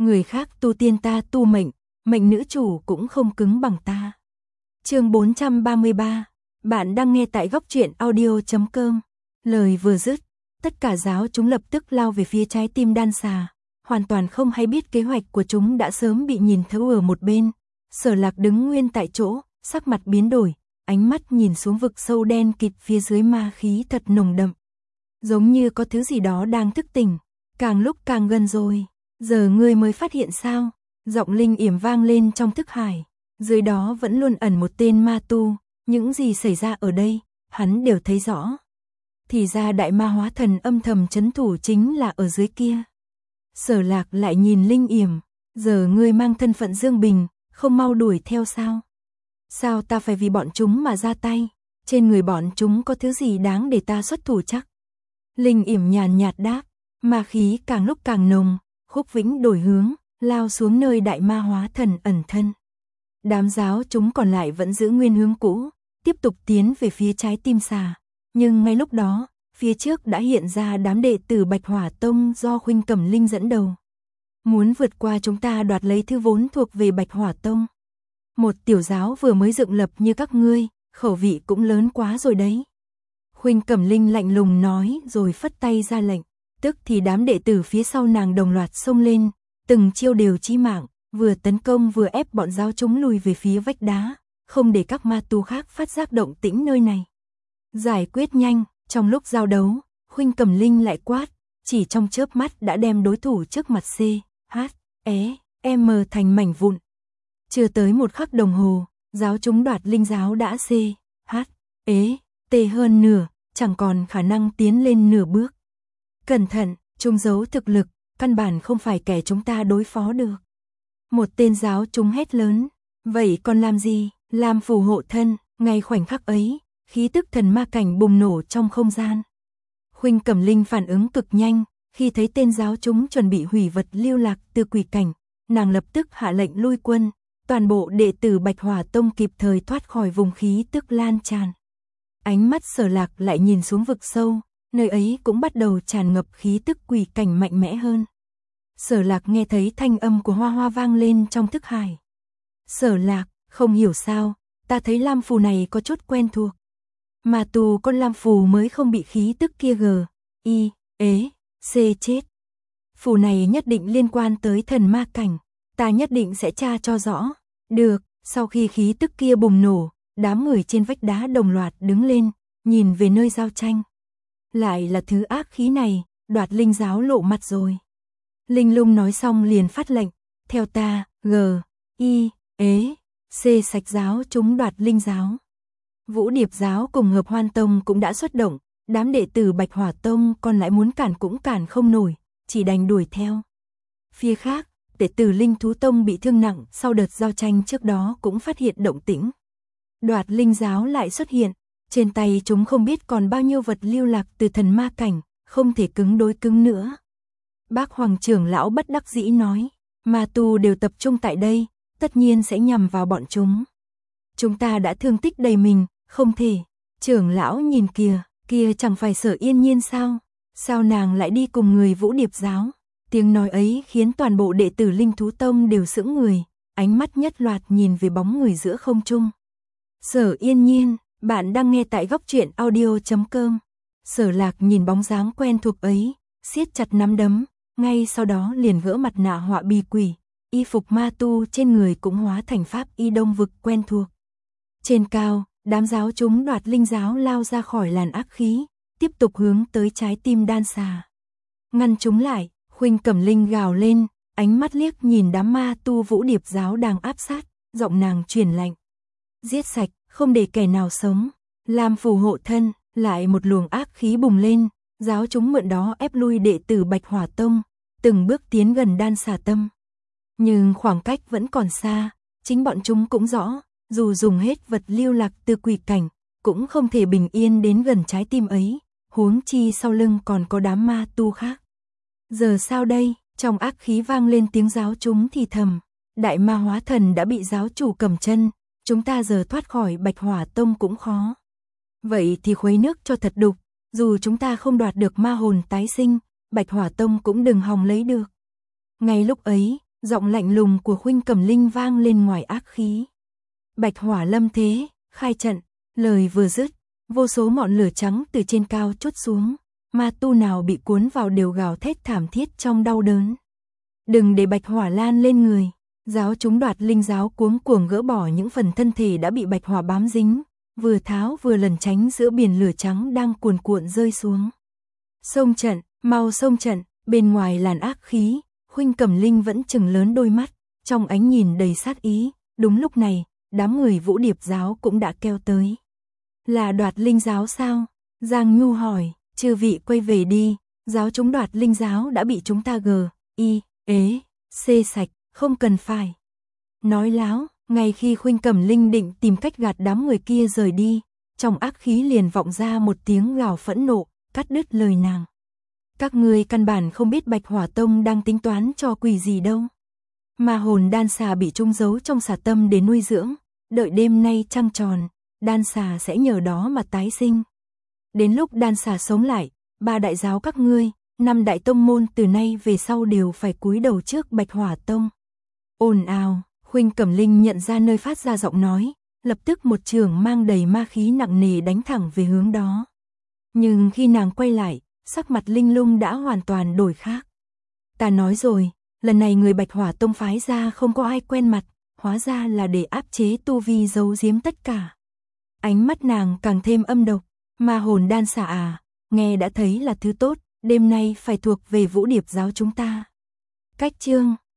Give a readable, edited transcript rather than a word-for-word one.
người khác tu tiên ta tu mệnh, mệnh nữ chủ cũng không cứng bằng ta. Chương 433, bạn đang nghe tại góc truyện audio.com. Lời vừa dứt, tất cả giáo chúng lập tức lao về phía trái tim đan xà, hoàn toàn không hay biết kế hoạch của chúng đã sớm bị nhìn thấu ở một bên. Sở Lạc đứng nguyên tại chỗ, sắc mặt biến đổi, ánh mắt nhìn xuống vực sâu đen kịt phía dưới ma khí thật nồng đậm. Giống như có thứ gì đó đang thức tỉnh, càng lúc càng gần rồi. Giờ ngươi mới phát hiện sao? Giọng Linh yểm vang lên trong thức hải. Dưới đó vẫn luôn ẩn một tên ma tu, những gì xảy ra ở đây, hắn đều thấy rõ. Thì ra đại ma hóa thần âm thầm trấn thủ chính là ở dưới kia. Sở Lạc lại nhìn Linh yểm, giờ ngươi mang thân phận Dương Bình, không mau đuổi theo sao? Sao ta phải vì bọn chúng mà ra tay? Trên người bọn chúng có thứ gì đáng để ta xuất thủ chắc? Linh yểm nhàn nhạt đáp, ma khí càng lúc càng nồng, Khúc Vĩnh đổi hướng, lao xuống nơi đại ma hóa thần ẩn thân. Đám giáo chúng còn lại vẫn giữ nguyên hướng cũ, tiếp tục tiến về phía trái tim xà. Nhưng ngay lúc đó, phía trước đã hiện ra đám đệ tử Bạch Hỏa Tông do Khuynh Cẩm Linh dẫn đầu. Muốn vượt qua chúng ta đoạt lấy thứ vốn thuộc về Bạch Hỏa Tông. Một tiểu giáo vừa mới dựng lập như các ngươi, khẩu vị cũng lớn quá rồi đấy. Khuynh Cẩm Linh lạnh lùng nói rồi phất tay ra lệnh. Tức thì đám đệ tử phía sau nàng đồng loạt xông lên, từng chiêu đều chí mạng, vừa tấn công vừa ép bọn giáo chúng lùi về phía vách đá, không để các ma tu khác phát giác động tĩnh nơi này. Giải quyết nhanh, trong lúc giao đấu, Khuynh Cẩm Linh lại quát, chỉ trong chớp mắt đã đem đối thủ trước mặt C, H, E, M thành mảnh vụn. Chưa tới một khắc đồng hồ, giáo chúng Đoạt Linh giáo đã C, H, E, T hơn nửa, chẳng còn khả năng tiến lên nửa bước. Cẩn thận, chúng giấu thực lực, căn bản không phải kẻ chúng ta đối phó được. Một tên giáo chúng hét lớn, vậy còn làm gì, làm phù hộ thân, ngay khoảnh khắc ấy, khí tức thần ma cảnh bùng nổ trong không gian. Khuynh Cẩm Linh phản ứng cực nhanh, khi thấy tên giáo chúng chuẩn bị hủy vật lưu lạc từ quỷ cảnh, nàng lập tức hạ lệnh lui quân, toàn bộ đệ tử Bạch Hỏa Tông kịp thời thoát khỏi vùng khí tức lan tràn. Ánh mắt Sở Lạc lại nhìn xuống vực sâu, nơi ấy cũng bắt đầu tràn ngập khí tức quỷ cảnh mạnh mẽ hơn. Sở Lạc nghe thấy thanh âm của Hoa Hoa vang lên trong thức hải. Sở Lạc, không hiểu sao, ta thấy lam phù này có chút quen thuộc. Mà tù con lam phù mới không bị khí tức kia G, I, ế, C chết. Phù này nhất định liên quan tới thần ma cảnh, ta nhất định sẽ tra cho rõ. Được, sau khi khí tức kia bùng nổ, đám người trên vách đá đồng loạt đứng lên, nhìn về nơi giao tranh. Lại là thứ ác khí này, Đoạt Linh giáo lộ mặt rồi. Linh Lung nói xong liền phát lệnh, theo ta, G, I, ế, C sạch giáo chúng Đoạt Linh giáo. Vũ Điệp giáo cùng Hợp Hoan Tông cũng đã xuất động, đám đệ tử Bạch Hỏa Tông còn lại muốn cản cũng cản không nổi, chỉ đành đuổi theo. Phía khác, đệ tử Linh Thú Tông bị thương nặng sau đợt giao tranh trước đó cũng phát hiện động tĩnh. Đoạt Linh giáo lại xuất hiện, trên tay chúng không biết còn bao nhiêu vật lưu lạc từ thần ma cảnh, không thể cứng đối cứng nữa. Bác Hoàng trưởng lão bất đắc dĩ nói, ma tu đều tập trung tại đây, tất nhiên sẽ nhằm vào bọn chúng. Chúng ta đã thương tích đầy mình, không thể. Trưởng lão nhìn kìa, kia chẳng phải Sở Yên Nhiên sao? Sao nàng lại đi cùng người Vũ Điệp giáo? Tiếng nói ấy khiến toàn bộ đệ tử Linh Thú Tông đều sững người, ánh mắt nhất loạt nhìn về bóng người giữa không trung. Sở Yên Nhiên, bạn đang nghe tại góc truyện audio.com. Sở Lạc nhìn bóng dáng quen thuộc ấy, siết chặt nắm đấm, ngay sau đó liền gỡ mặt nạ họa bi quỷ, y phục ma tu trên người cũng hóa thành pháp y đông vực quen thuộc. Trên cao, đám giáo chúng Đoạt Linh giáo lao ra khỏi làn ác khí, tiếp tục hướng tới trái tim đan xà. Ngăn chúng lại, Khuynh Cẩm Linh gào lên, ánh mắt liếc nhìn đám ma tu Vũ Điệp giáo đang áp sát, giọng nàng truyền lệnh. Giết sạch, không để kẻ nào sống, làm phù hộ thân, lại một luồng ác khí bùng lên, giáo chúng mượn đó ép lui đệ tử Bạch Hỏa Tông, từng bước tiến gần đan xà tâm. Nhưng khoảng cách vẫn còn xa, chính bọn chúng cũng rõ, dù dùng hết vật lưu lạc từ quỷ cảnh, cũng không thể bình yên đến gần trái tim ấy, huống chi sau lưng còn có đám ma tu khác. Giờ sao đây? Trong ác khí vang lên tiếng giáo chúng thì thầm, đại ma hóa thần đã bị giáo chủ cầm chân, chúng ta giờ thoát khỏi Bạch Hỏa Tông cũng khó. Vậy thì khuấy nước cho thật đục, dù chúng ta không đoạt được ma hồn tái sinh, Bạch Hỏa Tông cũng đừng hòng lấy được. Ngay lúc ấy, Giọng lạnh lùng của Khuynh Cẩm Linh vang lên ngoài ác khí. Bạch hỏa lâm thế, khai trận, lời vừa dứt, vô số ngọn lửa trắng từ trên cao trút xuống, ma tu nào bị cuốn vào đều gào thét thảm thiết trong đau đớn. Đừng để bạch hỏa lan lên người. Giáo chúng Đoạt Linh giáo cuống cuồng gỡ bỏ những phần thân thể đã bị bạch hỏa bám dính, vừa tháo vừa lẩn tránh giữa biển lửa trắng đang cuồn cuộn rơi xuống. Xông trận, mau xông trận, bên ngoài làn ác khí, Khuynh Cẩm Linh vẫn trừng lớn đôi mắt, trong ánh nhìn đầy sát ý. Đúng lúc này, đám người Vũ Điệp giáo cũng đã kêu tới. Là Đoạt Linh giáo sao? Giang Nhu hỏi, chư vị quay về đi, giáo chúng Đoạt Linh giáo đã bị chúng ta xê sạch, không cần phải nói láo. Ngay khi Khuynh Cẩm Linh định tìm cách gạt đám người kia rời đi, trong ác khí liền vọng ra một tiếng gào phẫn nộ, cắt đứt lời nàng. Các ngươi căn bản không biết Bạch Hỏa Tông đang tính toán cho quỷ gì đâu. Ma hồn đan xà bị chung giấu trong xà tâm để nuôi dưỡng, đợi đêm nay trăng tròn, đan xà sẽ nhờ đó mà tái sinh. Đến lúc đan xà sống lại, 3 đại giáo các ngươi, 5 đại tông môn từ nay về sau đều phải cúi đầu trước Bạch Hỏa Tông. Ồn ào, Khuynh Cẩm Linh nhận ra nơi phát ra giọng nói, lập tức một chưởng mang đầy ma khí nặng nề đánh thẳng về hướng đó. Nhưng khi nàng quay lại, sắc mặt Linh Lung đã hoàn toàn đổi khác. Ta nói rồi, lần này người Bạch Hỏa Tông phái ra không có ai quen mặt, hóa ra là để áp chế tu vi giấu giếm tất cả. Ánh mắt nàng càng thêm âm độc, ma hồn đan xà à, nghe đã thấy là thứ tốt, đêm nay phải thuộc về Vũ Điệp giáo chúng ta. Cách chương